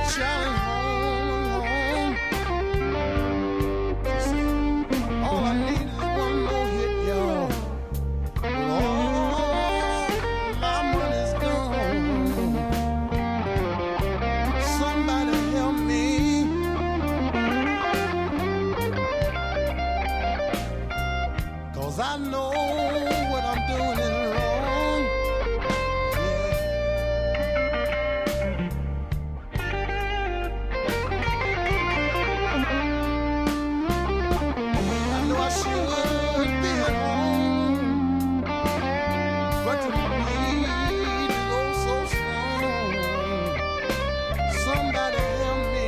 Charlie home. She said, all I need is one more hit, y'all. All my money's gone. Somebody help me. 'Cause I know what I'm doing is wrong. I know I should be at home, but the need is oh so strong. Somebody help me,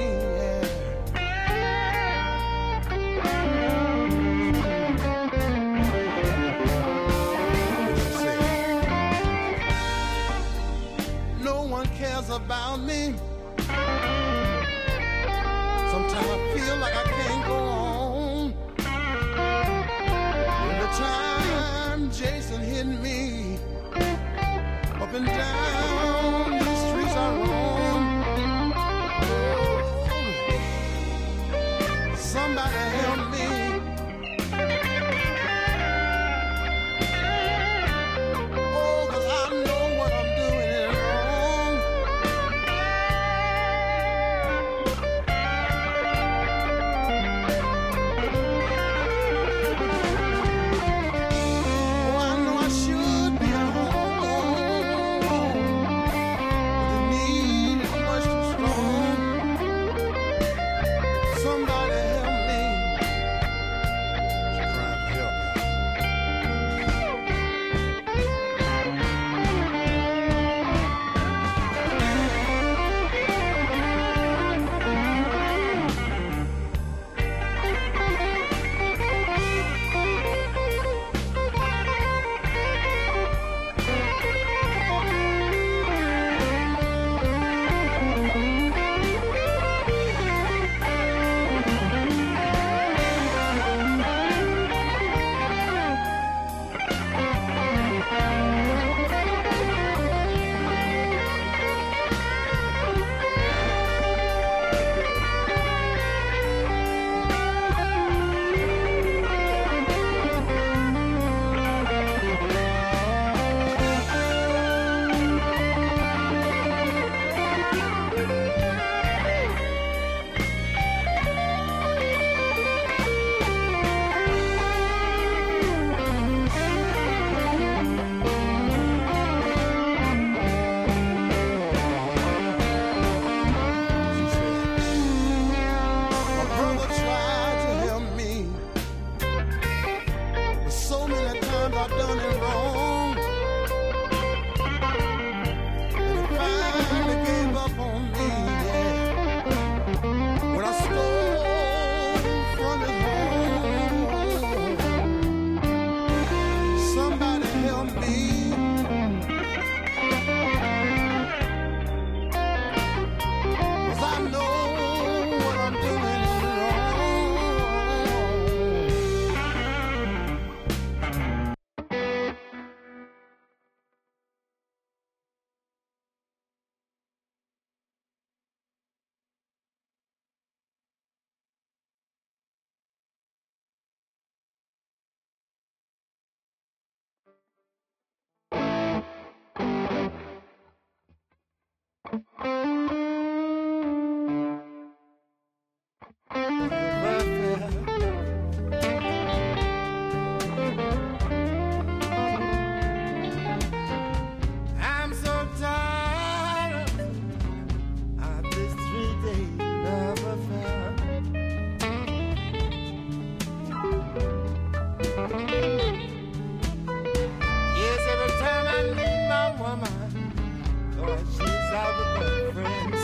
no one cares about me. Sometimes I feel like I can't go on. Every time Jason hit me, up and down these streets I roam. Oh, somebody help me. Oh, 'cause I know what I'm doing is wrong. Oh, I know I should be at home, but the need is much too strong. Somebody help me. She's crying for help, I'm so tired of this 3-day love affair. Yes, every time I meet my woman, Lord, she's out with her friend.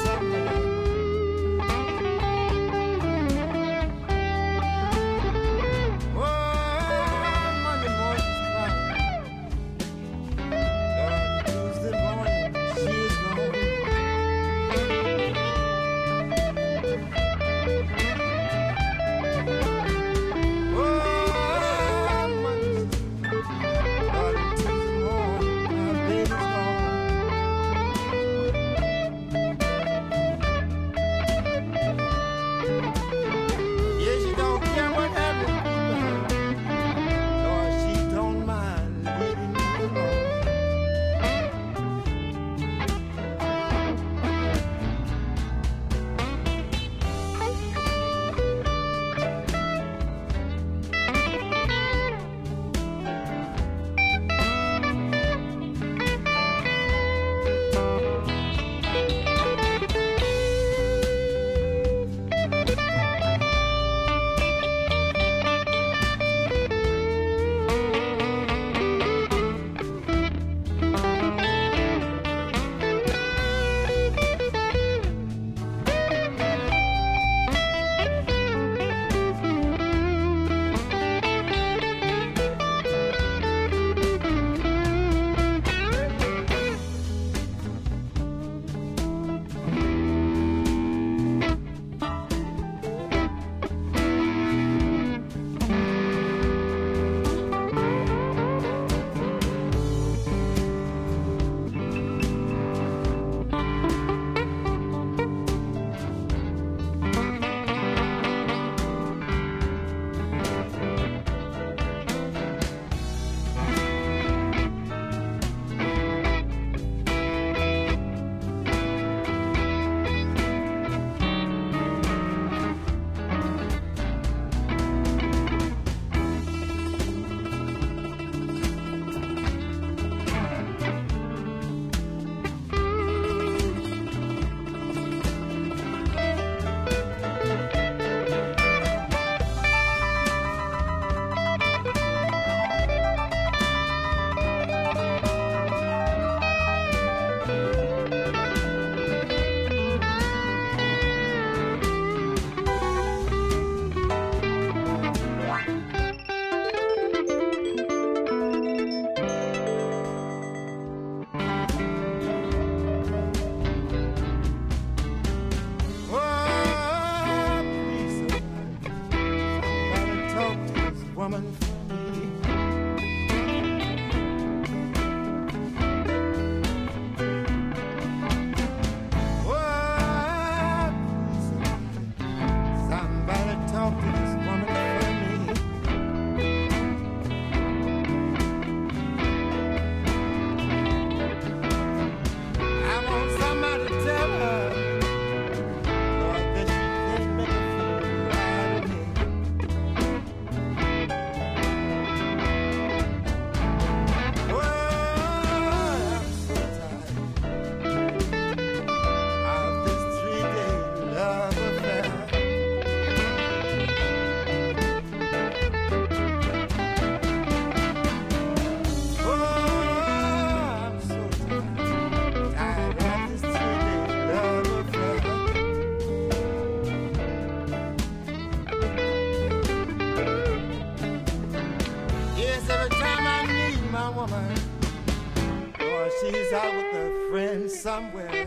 somewhere.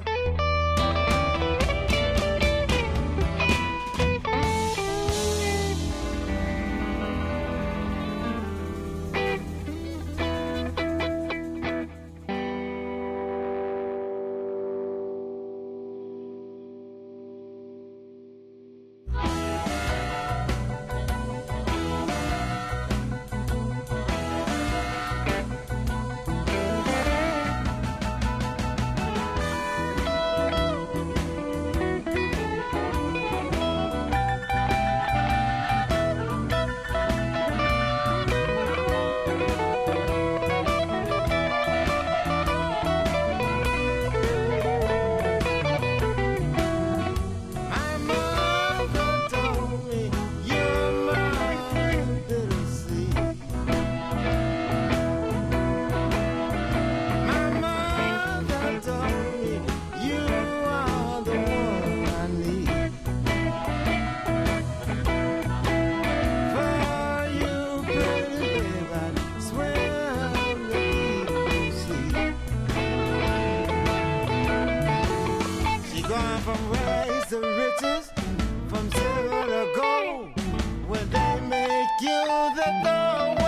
From rags to riches, from silver to gold, when they make you the gold.